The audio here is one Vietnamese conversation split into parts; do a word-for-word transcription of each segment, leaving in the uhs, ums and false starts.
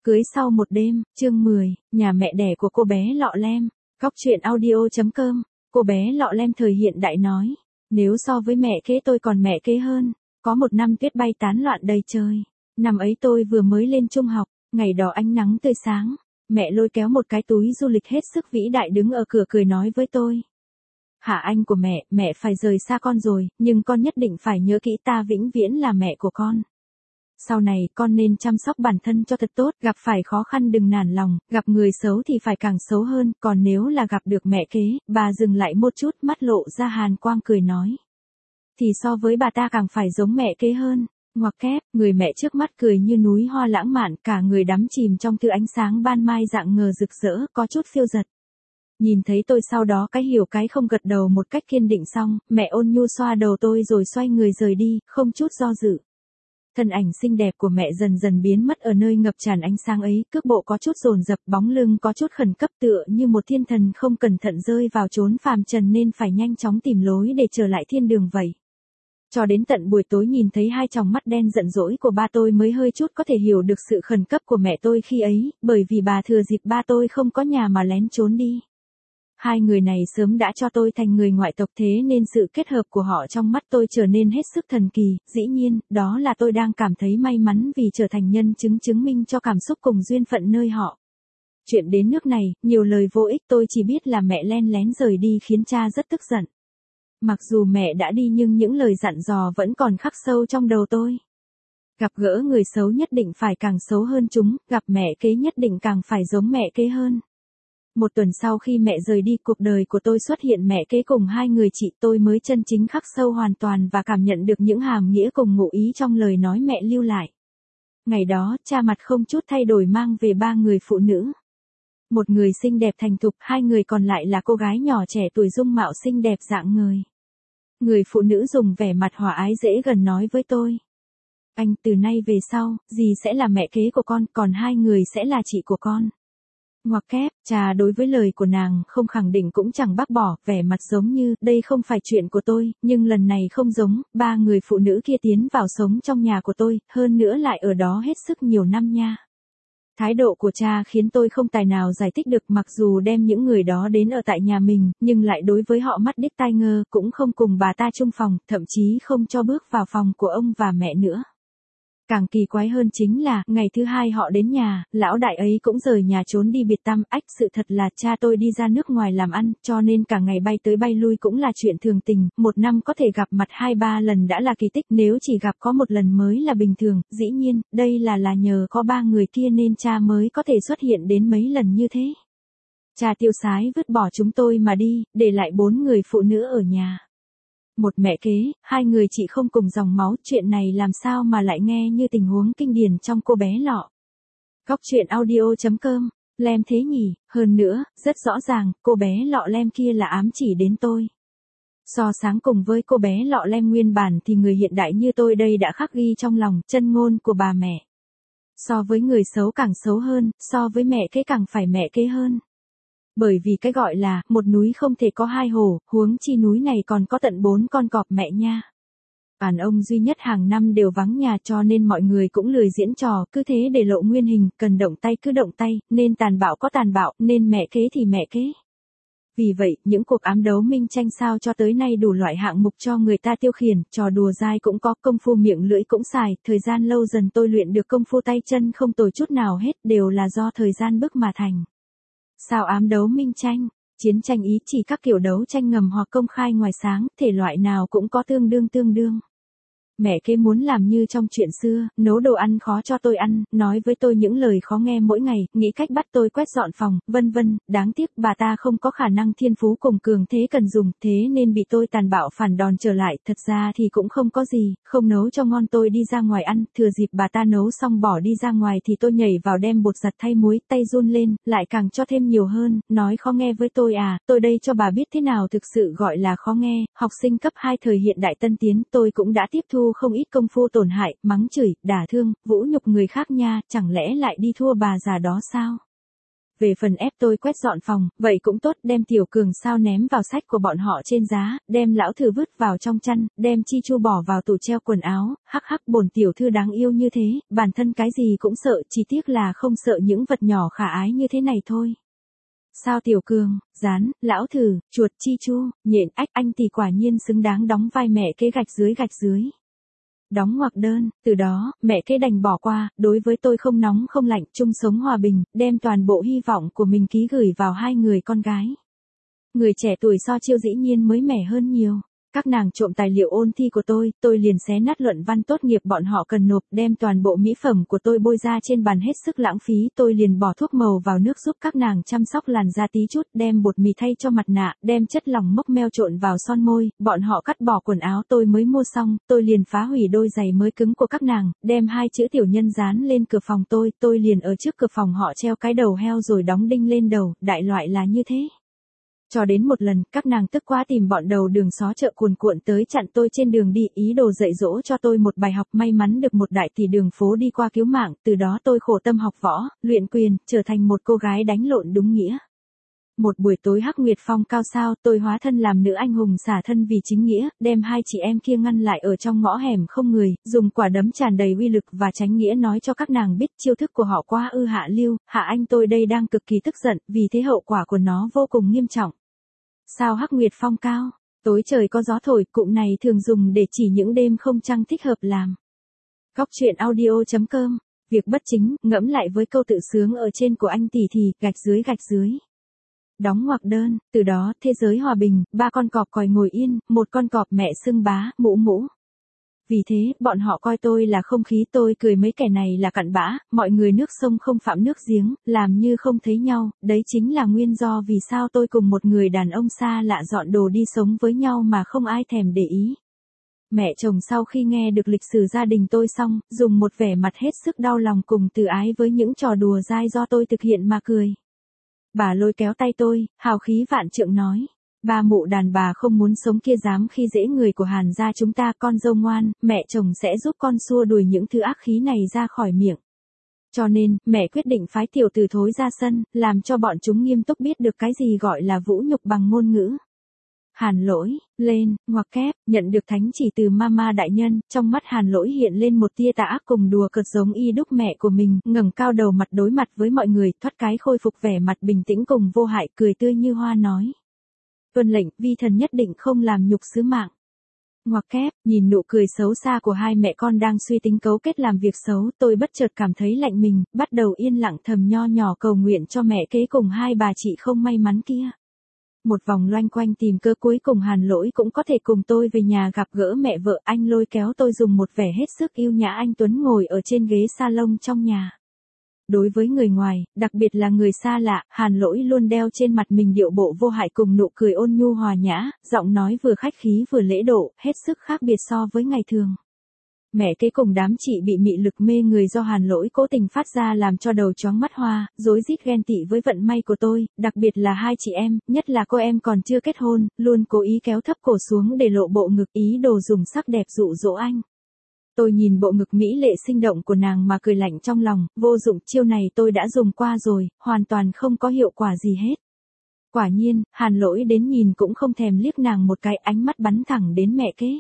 Cưới sau một đêm, chương mười, nhà mẹ đẻ của cô bé Lọ Lem. Góc truyện audio.com, cô bé Lọ Lem thời hiện đại nói. Nếu so với mẹ kế tôi còn mẹ kế hơn. Có một năm tuyết bay tán loạn đầy trời. Năm ấy tôi vừa mới lên trung học, ngày đó ánh nắng tươi sáng. Mẹ lôi kéo một cái túi du lịch hết sức vĩ đại đứng ở cửa cười nói với tôi. Hả anh của mẹ, mẹ phải rời xa con rồi, nhưng con nhất định phải nhớ kỹ ta vĩnh viễn là mẹ của con. Sau này con nên chăm sóc bản thân cho thật tốt, gặp phải khó khăn đừng nản lòng, gặp người xấu thì phải càng xấu hơn, còn nếu là gặp được mẹ kế, bà dừng lại một chút mắt lộ ra hàn quang cười nói. Thì so với bà ta càng phải giống mẹ kế hơn, ngoặc kép, người mẹ trước mắt cười như núi hoa lãng mạn, cả người đắm chìm trong thứ ánh sáng ban mai dạng ngời rực rỡ, có chút phiêu dật. Nhìn thấy tôi sau đó cái hiểu cái không gật đầu một cách kiên định xong, mẹ ôn nhu xoa đầu tôi rồi xoay người rời đi, không chút do dự. Thân ảnh xinh đẹp của mẹ dần dần biến mất ở nơi ngập tràn ánh sáng ấy, cước bộ có chút dồn dập, bóng lưng có chút khẩn cấp tựa như một thiên thần không cẩn thận rơi vào chốn phàm trần nên phải nhanh chóng tìm lối để trở lại thiên đường vậy. Cho đến tận buổi tối nhìn thấy hai tròng mắt đen giận dỗi của ba tôi mới hơi chút có thể hiểu được sự khẩn cấp của mẹ tôi khi ấy, bởi vì bà thừa dịp ba tôi không có nhà mà lén trốn đi. Hai người này sớm đã cho tôi thành người ngoại tộc thế nên sự kết hợp của họ trong mắt tôi trở nên hết sức thần kỳ, dĩ nhiên, đó là tôi đang cảm thấy may mắn vì trở thành nhân chứng chứng minh cho cảm xúc cùng duyên phận nơi họ. Chuyện đến nước này, nhiều lời vô ích tôi chỉ biết là mẹ len lén rời đi khiến cha rất tức giận. Mặc dù mẹ đã đi nhưng những lời dặn dò vẫn còn khắc sâu trong đầu tôi. Gặp gỡ người xấu nhất định phải càng xấu hơn chúng, gặp mẹ kế nhất định càng phải giống mẹ kế hơn. Một tuần sau khi mẹ rời đi cuộc đời của tôi xuất hiện mẹ kế cùng hai người chị tôi mới chân chính khắc sâu hoàn toàn và cảm nhận được những hàm nghĩa cùng ngụ ý trong lời nói mẹ lưu lại. Ngày đó, cha mặt không chút thay đổi mang về ba người phụ nữ. Một người xinh đẹp thành thục, hai người còn lại là cô gái nhỏ trẻ tuổi dung mạo xinh đẹp dạng người. Người phụ nữ dùng vẻ mặt hòa ái dễ gần nói với tôi. Anh từ nay về sau, dì sẽ là mẹ kế của con, còn hai người sẽ là chị của con. Ngoặc kép, cha đối với lời của nàng không khẳng định cũng chẳng bác bỏ, vẻ mặt giống như, đây không phải chuyện của tôi, nhưng lần này không giống, ba người phụ nữ kia tiến vào sống trong nhà của tôi, hơn nữa lại ở đó hết sức nhiều năm nha. Thái độ của cha khiến tôi không tài nào giải thích được mặc dù đem những người đó đến ở tại nhà mình, nhưng lại đối với họ mắt điếc tai ngơ, cũng không cùng bà ta chung phòng, thậm chí không cho bước vào phòng của ông và mẹ nữa. Càng kỳ quái hơn chính là, ngày thứ hai họ đến nhà, lão đại ấy cũng rời nhà trốn đi biệt tăm, ách sự thật là cha tôi đi ra nước ngoài làm ăn, cho nên cả ngày bay tới bay lui cũng là chuyện thường tình, một năm có thể gặp mặt hai ba lần đã là kỳ tích, nếu chỉ gặp có một lần mới là bình thường, dĩ nhiên, đây là là nhờ có ba người kia nên cha mới có thể xuất hiện đến mấy lần như thế. Cha tiêu sái vứt bỏ chúng tôi mà đi, để lại bốn người phụ nữ ở nhà. Một mẹ kế, hai người chị không cùng dòng máu, chuyện này làm sao mà lại nghe như tình huống kinh điển trong cô bé Lọ. Góc truyện audio.com, Lem thế nhỉ, hơn nữa, rất rõ ràng, cô bé Lọ Lem kia là ám chỉ đến tôi. So sáng cùng với cô bé Lọ Lem nguyên bản thì người hiện đại như tôi đây đã khắc ghi trong lòng, chân ngôn của bà mẹ. So với người xấu càng xấu hơn, so với mẹ kế càng phải mẹ kế hơn. Bởi vì cái gọi là, một núi không thể có hai hổ, huống chi núi này còn có tận bốn con cọp mẹ nha. Đàn ông duy nhất hàng năm đều vắng nhà cho nên mọi người cũng lười diễn trò, cứ thế để lộ nguyên hình, cần động tay cứ động tay, nên tàn bạo có tàn bạo, nên mẹ kế thì mẹ kế. Vì vậy, những cuộc ám đấu minh tranh sao cho tới nay đủ loại hạng mục cho người ta tiêu khiển, trò đùa dai cũng có, công phu miệng lưỡi cũng xài, thời gian lâu dần tôi luyện được công phu tay chân không tồi chút nào hết, đều là do thời gian bức mà thành. Sao ám đấu minh tranh, chiến tranh ý chỉ các kiểu đấu tranh ngầm hoặc công khai ngoài sáng, thể loại nào cũng có tương đương tương đương. Mẹ kế muốn làm như trong chuyện xưa, nấu đồ ăn khó cho tôi ăn, nói với tôi những lời khó nghe mỗi ngày, nghĩ cách bắt tôi quét dọn phòng, vân vân, đáng tiếc bà ta không có khả năng thiên phú cùng cường thế cần dùng, thế nên bị tôi tàn bạo phản đòn trở lại, thật ra thì cũng không có gì, không nấu cho ngon tôi đi ra ngoài ăn, thừa dịp bà ta nấu xong bỏ đi ra ngoài thì tôi nhảy vào đem bột giặt thay muối, tay run lên, lại càng cho thêm nhiều hơn, nói khó nghe với tôi à, tôi đây cho bà biết thế nào thực sự gọi là khó nghe, học sinh cấp hai thời hiện đại tân tiến, tôi cũng đã tiếp thu không ít công phu tổn hại, mắng chửi, đả thương, vũ nhục người khác nha, chẳng lẽ lại đi thua bà già đó sao? Về phần ép tôi quét dọn phòng, vậy cũng tốt, đem Tiểu Cường sao ném vào sách của bọn họ trên giá, đem lão thử vứt vào trong chăn, đem Chi Chu bỏ vào tủ treo quần áo, hắc hắc bổn tiểu thư đáng yêu như thế, bản thân cái gì cũng sợ, chỉ tiếc là không sợ những vật nhỏ khả ái như thế này thôi. Sao Tiểu Cường, Rán, lão thử, chuột, Chi Chu, nhện, ách, anh thì quả nhiên xứng đáng đóng vai mẹ kế gạch dưới gạch dưới. Đóng ngoặc đơn, từ đó, mẹ kế đành bỏ qua, đối với tôi không nóng không lạnh, chung sống hòa bình, đem toàn bộ hy vọng của mình ký gửi vào hai người con gái. Người trẻ tuổi so chiêu dĩ nhiên mới mẻ hơn nhiều. Các nàng trộm tài liệu ôn thi của tôi, tôi liền xé nát luận văn tốt nghiệp bọn họ cần nộp, đem toàn bộ mỹ phẩm của tôi bôi ra trên bàn hết sức lãng phí, tôi liền bỏ thuốc màu vào nước giúp các nàng chăm sóc làn da tí chút, đem bột mì thay cho mặt nạ, đem chất lỏng mốc meo trộn vào son môi, bọn họ cắt bỏ quần áo tôi mới mua xong, tôi liền phá hủy đôi giày mới cứng của các nàng, đem hai chữ tiểu nhân dán lên cửa phòng tôi, tôi liền ở trước cửa phòng họ treo cái đầu heo rồi đóng đinh lên đầu, đại loại là như thế. Cho đến một lần, các nàng tức quá tìm bọn đầu đường xó chợ cuồn cuộn tới chặn tôi trên đường đi, ý đồ dạy dỗ cho tôi một bài học, may mắn được một đại tỷ đường phố đi qua cứu mạng, từ đó tôi khổ tâm học võ, luyện quyền, trở thành một cô gái đánh lộn đúng nghĩa. Một buổi tối hắc nguyệt phong cao sao, tôi hóa thân làm nữ anh hùng xả thân vì chính nghĩa, đem hai chị em kia ngăn lại ở trong ngõ hẻm không người, dùng quả đấm tràn đầy uy lực và tránh nghĩa nói cho các nàng biết chiêu thức của họ quá ư hạ lưu, hạ anh tôi đây đang cực kỳ tức giận, vì thế hậu quả của nó vô cùng nghiêm trọng. Sao hắc nguyệt phong cao, tối trời có gió thổi, cụm này thường dùng để chỉ những đêm không trăng thích hợp làm. Góc truyện audio chấm com, việc bất chính, ngẫm lại với câu tự sướng ở trên của anh tỷ thì, gạch dưới gạch dưới. Đóng ngoặc đơn, từ đó, thế giới hòa bình, ba con cọp còi ngồi yên, một con cọp mẹ xưng bá, mũ mũ. Vì thế, bọn họ coi tôi là không khí, tôi cười mấy kẻ này là cặn bã, mọi người nước sông không phạm nước giếng, làm như không thấy nhau, đấy chính là nguyên do vì sao tôi cùng một người đàn ông xa lạ dọn đồ đi sống với nhau mà không ai thèm để ý. Mẹ chồng sau khi nghe được lịch sử gia đình tôi xong, dùng một vẻ mặt hết sức đau lòng cùng từ ái với những trò đùa dai do tôi thực hiện mà cười. Bà lôi kéo tay tôi, hào khí vạn trượng nói. Ba mụ đàn bà không muốn sống kia dám khi dễ người của Hàn gia chúng ta, con dâu ngoan, mẹ chồng sẽ giúp con xua đuổi những thứ ác khí này ra khỏi miệng. Cho nên, mẹ quyết định phái tiểu tử thối ra sân, làm cho bọn chúng nghiêm túc biết được cái gì gọi là vũ nhục bằng ngôn ngữ. Hàn Lỗi, lên, ngoặc kép, nhận được thánh chỉ từ mama đại nhân, trong mắt Hàn Lỗi hiện lên một tia tà ác cùng đùa cợt giống y đúc mẹ của mình, ngẩng cao đầu mặt đối mặt với mọi người, thoát cái khôi phục vẻ mặt bình tĩnh cùng vô hại, cười tươi như hoa nói. Tuân lệnh, vi thần nhất định không làm nhục sứ mạng. Ngoặc kép, nhìn nụ cười xấu xa của hai mẹ con đang suy tính cấu kết làm việc xấu, tôi bất chợt cảm thấy lạnh mình, bắt đầu yên lặng thầm nho nhỏ cầu nguyện cho mẹ kế cùng hai bà chị không may mắn kia. Một vòng loanh quanh tìm cơ cuối cùng Hàn Lỗi cũng có thể cùng tôi về nhà gặp gỡ mẹ vợ, anh lôi kéo tôi dùng một vẻ hết sức yêu nhã anh Tuấn ngồi ở trên ghế salon trong nhà. Đối với người ngoài, đặc biệt là người xa lạ, Hàn Lỗi luôn đeo trên mặt mình điệu bộ vô hại cùng nụ cười ôn nhu hòa nhã, giọng nói vừa khách khí vừa lễ độ, hết sức khác biệt so với ngày thường. Mẹ kế cùng đám chị bị mị lực mê người do Hàn Lỗi cố tình phát ra làm cho đầu chóng mắt hoa, rối rít ghen tị với vận may của tôi, đặc biệt là hai chị em, nhất là cô em còn chưa kết hôn, luôn cố ý kéo thấp cổ xuống để lộ bộ ngực, ý đồ dùng sắc đẹp dụ dỗ anh. Tôi nhìn bộ ngực mỹ lệ sinh động của nàng mà cười lạnh trong lòng, vô dụng, chiêu này tôi đã dùng qua rồi, hoàn toàn không có hiệu quả gì hết. Quả nhiên, Hàn Lỗi đến nhìn cũng không thèm liếc nàng một cái, ánh mắt bắn thẳng đến mẹ kế.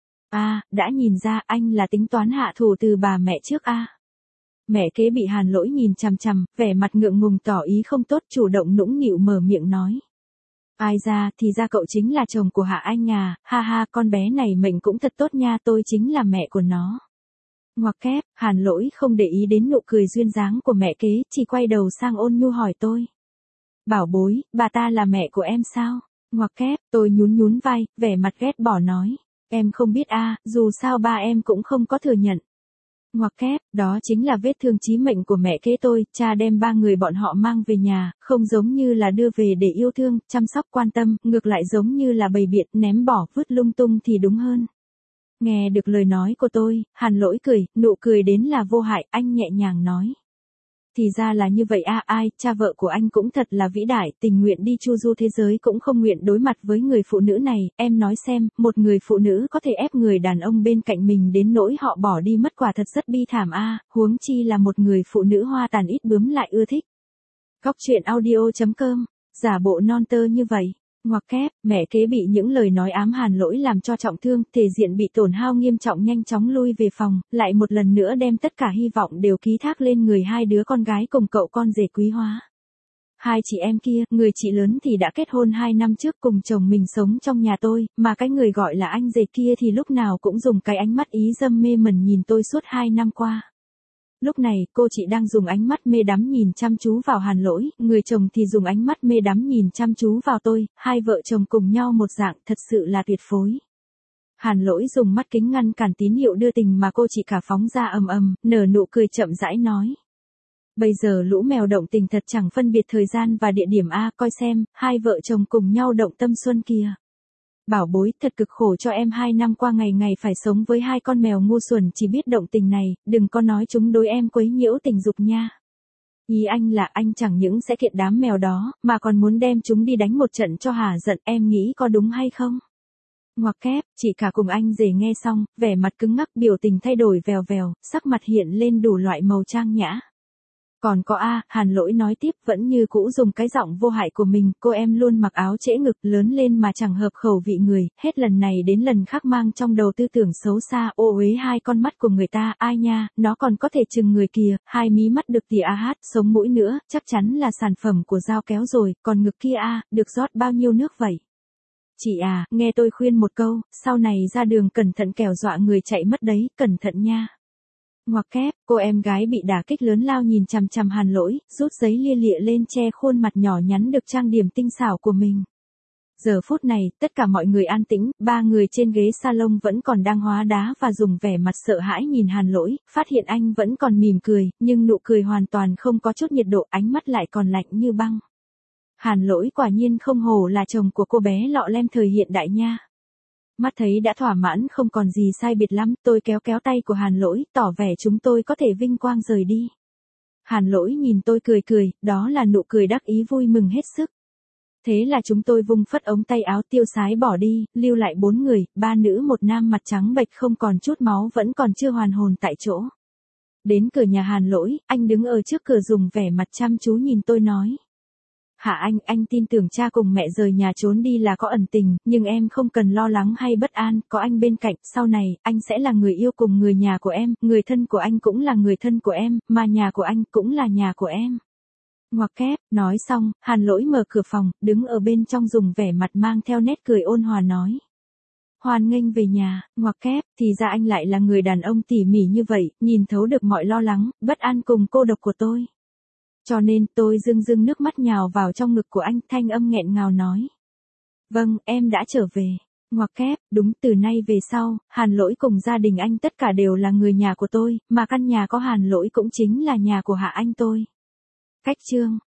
À, đã nhìn ra anh là tính toán hạ thủ từ bà mẹ trước a. À. Mẹ kế bị Hàn Lỗi nhìn chằm chằm, vẻ mặt ngượng ngùng tỏ ý không tốt, chủ động nũng nịu mở miệng nói. Ai ra, thì ra cậu chính là chồng của Hạ Anh à, ha ha, con bé này mệnh cũng thật tốt nha, tôi chính là mẹ của nó. Ngoặc kép, Hàn Lỗi không để ý đến nụ cười duyên dáng của mẹ kế, chỉ quay đầu sang ôn nhu hỏi tôi. Bảo bối, bà ta là mẹ của em sao? Ngoặc kép, tôi nhún nhún vai, vẻ mặt ghét bỏ nói. Em không biết a, à, dù sao ba em cũng không có thừa nhận. Ngoặc kép, đó chính là vết thương chí mệnh của mẹ kế tôi, cha đem ba người bọn họ mang về nhà, không giống như là đưa về để yêu thương, chăm sóc quan tâm, ngược lại giống như là bày biện, ném bỏ, vứt lung tung thì đúng hơn. Nghe được lời nói của tôi, Hàn Lỗi cười, nụ cười đến là vô hại, anh nhẹ nhàng nói. Thì ra là như vậy a, à, ai, cha vợ của anh cũng thật là vĩ đại, tình nguyện đi chu du thế giới cũng không nguyện đối mặt với người phụ nữ này, em nói xem, một người phụ nữ có thể ép người đàn ông bên cạnh mình đến nỗi họ bỏ đi mất, quả thật rất bi thảm a, à, huống chi là một người phụ nữ hoa tàn ít bướm lại ưa thích. Cóc truyện audio chấm com, giả bộ non tơ như vậy. Ngoặc kép, mẹ kế bị những lời nói ám Hàn Lỗi làm cho trọng thương, thể diện bị tổn hao nghiêm trọng, nhanh chóng lui về phòng, lại một lần nữa đem tất cả hy vọng đều ký thác lên người hai đứa con gái cùng cậu con rể Quý Hóa. Hai chị em kia, người chị lớn thì đã kết hôn hai năm trước cùng chồng mình sống trong nhà tôi, mà cái người gọi là anh rể kia thì lúc nào cũng dùng cái ánh mắt ý dâm mê mẩn nhìn tôi suốt hai năm qua. Lúc này, cô chị đang dùng ánh mắt mê đắm nhìn chăm chú vào Hàn Lỗi, người chồng thì dùng ánh mắt mê đắm nhìn chăm chú vào tôi, hai vợ chồng cùng nhau một dạng, thật sự là tuyệt phối. Hàn Lỗi dùng mắt kính ngăn cản tín hiệu đưa tình mà cô chị cả phóng ra ầm ầm, nở nụ cười chậm rãi nói. Bây giờ lũ mèo động tình thật chẳng phân biệt thời gian và địa điểm a, coi xem, hai vợ chồng cùng nhau động tâm xuân kìa. Bảo bối, thật cực khổ cho em hai năm qua ngày ngày phải sống với hai con mèo ngu xuẩn chỉ biết động tình này, đừng có nói chúng đối em quấy nhiễu tình dục nha. Ý anh là anh chẳng những sẽ kiện đám mèo đó, mà còn muốn đem chúng đi đánh một trận cho hả giận, em nghĩ có đúng hay không? Ngoặc kép, chị cả cùng anh rể nghe xong, vẻ mặt cứng ngắc, biểu tình thay đổi vèo vèo, sắc mặt hiện lên đủ loại màu trang nhã. Còn có a, Hàn Lỗi nói tiếp, vẫn như cũ dùng cái giọng vô hại của mình, cô em luôn mặc áo trễ ngực, lớn lên mà chẳng hợp khẩu vị người, hết lần này đến lần khác mang trong đầu tư tưởng xấu xa, ô uế hai con mắt của người ta, ai nha, nó còn có thể chừng người kìa, hai mí mắt được tỉa a hát, sống mũi nữa, chắc chắn là sản phẩm của dao kéo rồi, còn ngực kia a, được rót bao nhiêu nước vậy? Chị à, nghe tôi khuyên một câu, sau này ra đường cẩn thận kẻo dọa người chạy mất đấy, cẩn thận nha. Ngoặc kép, cô em gái bị đả kích lớn lao nhìn chằm chằm Hàn Lỗi, rút giấy lia lịa lên che khuôn mặt nhỏ nhắn được trang điểm tinh xảo của mình. Giờ phút này, tất cả mọi người an tĩnh, ba người trên ghế salon vẫn còn đang hóa đá và dùng vẻ mặt sợ hãi nhìn Hàn Lỗi, phát hiện anh vẫn còn mỉm cười, nhưng nụ cười hoàn toàn không có chút nhiệt độ, ánh mắt lại còn lạnh như băng. Hàn Lỗi quả nhiên không hổ là chồng của cô bé lọ lem thời hiện đại nha. Mắt thấy đã thỏa mãn không còn gì sai biệt lắm, tôi kéo kéo tay của Hàn Lỗi, tỏ vẻ chúng tôi có thể vinh quang rời đi. Hàn Lỗi nhìn tôi cười cười, đó là nụ cười đắc ý vui mừng hết sức. Thế là chúng tôi vung phất ống tay áo tiêu sái bỏ đi, lưu lại bốn người, ba nữ một nam mặt trắng bệch không còn chút máu vẫn còn chưa hoàn hồn tại chỗ. Đến cửa nhà Hàn Lỗi, anh đứng ở trước cửa dùng vẻ mặt chăm chú nhìn tôi nói. Hả anh, anh tin tưởng cha cùng mẹ rời nhà trốn đi là có ẩn tình, nhưng em không cần lo lắng hay bất an, có anh bên cạnh, sau này, anh sẽ là người yêu cùng người nhà của em, người thân của anh cũng là người thân của em, mà nhà của anh cũng là nhà của em. Ngoặc kép, nói xong, Hàn Lỗi mở cửa phòng, đứng ở bên trong dùng vẻ mặt mang theo nét cười ôn hòa nói. Hoan nghênh về nhà, ngoặc kép, thì ra anh lại là người đàn ông tỉ mỉ như vậy, nhìn thấu được mọi lo lắng, bất an cùng cô độc của tôi. Cho nên tôi rưng rưng nước mắt nhào vào trong ngực của anh, thanh âm nghẹn ngào nói. Vâng, em đã trở về. Ngoặc kép, đúng, từ nay về sau, Hàn Lỗi cùng gia đình anh tất cả đều là người nhà của tôi, mà căn nhà có Hàn Lỗi cũng chính là nhà của hạ anh tôi. Cách chương.